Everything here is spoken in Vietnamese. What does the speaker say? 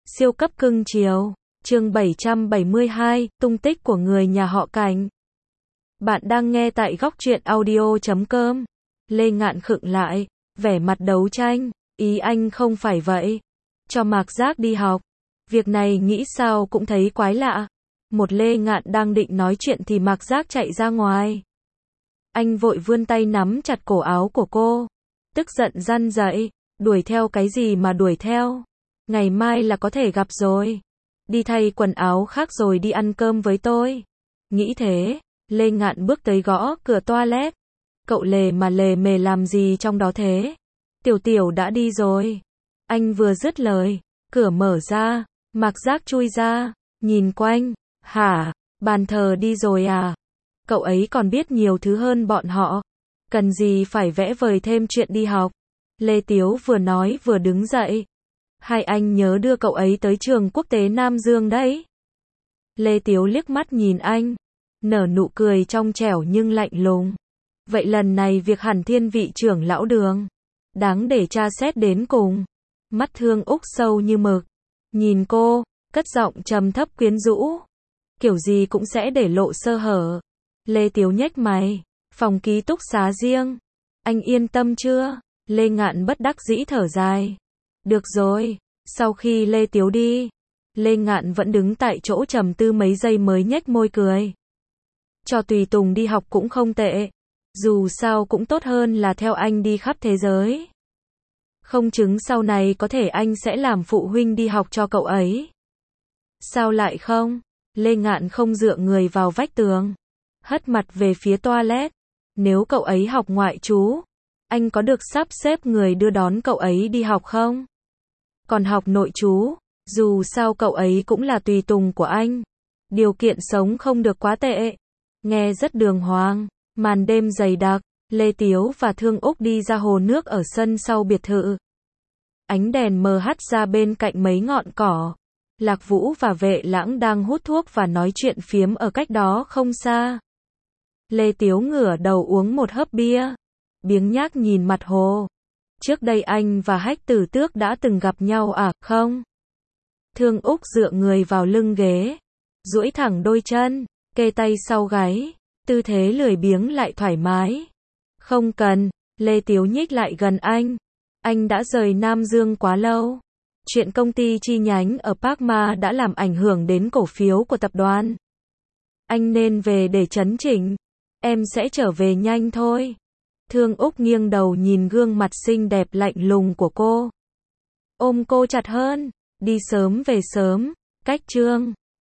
Siêu cấp cưng chiều. Chương 772, tung tích của người nhà họ Cảnh. Bạn đang nghe tại góc truyện audio.com. Lê Ngạn khựng lại, vẻ mặt đấu tranh. Ý anh không phải vậy. Cho Mạc Giác đi học. Việc này nghĩ sao cũng thấy quái lạ. Một Lê Ngạn đang định nói chuyện thì Mạc Giác chạy ra ngoài. Anh vội vươn tay nắm chặt cổ áo của cô. Tức giận răn dậy. Đuổi theo cái gì mà đuổi theo? Ngày mai là có thể gặp rồi. Đi thay quần áo khác rồi đi ăn cơm với tôi. Nghĩ thế, Lê Ngạn bước tới gõ cửa toilet. Cậu lề mà lề mề làm gì trong đó thế? Tiểu Tiểu đã đi rồi. Anh vừa dứt lời, cửa mở ra, Mạc Giác chui ra, nhìn quanh. Hả, bàn thờ đi rồi à? Cậu ấy còn biết nhiều thứ hơn bọn họ. Cần gì phải vẽ vời thêm chuyện đi học? Lê Tiếu vừa nói vừa đứng dậy. Hai anh nhớ đưa cậu ấy tới trường quốc tế Nam Dương đấy. Lê Tiếu liếc mắt nhìn anh, nở nụ cười trong trẻo nhưng lạnh lùng. Vậy lần này việc hẳn thiên vị trưởng lão Đường, đáng để tra xét đến cùng. Mắt Thương Úc sâu như mực, nhìn cô, cất giọng trầm thấp quyến rũ. Kiểu gì cũng sẽ để lộ sơ hở. Lê Tiếu nhếch mày, phòng ký túc xá riêng. Anh yên tâm chưa? Lê Ngạn bất đắc dĩ thở dài. Được rồi, sau khi Lê Tiếu đi, Lê Ngạn vẫn đứng tại chỗ trầm tư mấy giây mới nhếch môi cười. Cho tùy tùng đi học cũng không tệ, dù sao cũng tốt hơn là theo anh đi khắp thế giới. Không chứng sau này có thể anh sẽ làm phụ huynh đi học cho cậu ấy. Sao lại không? Lê Ngạn không dựa người vào vách tường, hất mặt về phía toilet. Nếu cậu ấy học ngoại trú, anh có được sắp xếp người đưa đón cậu ấy đi học không? Còn học nội trú, dù sao cậu ấy cũng là tùy tùng của anh. Điều kiện sống không được quá tệ. Nghe rất đường hoàng. Màn đêm dày đặc, Lê Tiếu và Thương Úc đi ra hồ nước ở sân sau biệt thự. Ánh đèn mờ hắt ra bên cạnh mấy ngọn cỏ. Lạc Vũ và Vệ Lãng đang hút thuốc và nói chuyện phiếm ở cách đó không xa. Lê Tiếu ngửa đầu uống một hớp bia, biếng nhác nhìn mặt hồ. Trước đây anh và Hách Tử Tước đã từng gặp nhau à, không? Thương Úc dựa người vào lưng ghế, duỗi thẳng đôi chân, kê tay sau gáy, tư thế lười biếng lại thoải mái. Không cần, Lê Tiếu nhích lại gần anh. Anh đã rời Nam Dương quá lâu. Chuyện công ty chi nhánh ở Park Ma đã làm ảnh hưởng đến cổ phiếu của tập đoàn. Anh nên về để chấn chỉnh. Em sẽ trở về nhanh thôi. Thương Úc nghiêng đầu nhìn gương mặt xinh đẹp lạnh lùng của cô. Ôm cô chặt hơn. Đi sớm về sớm. Cách Trương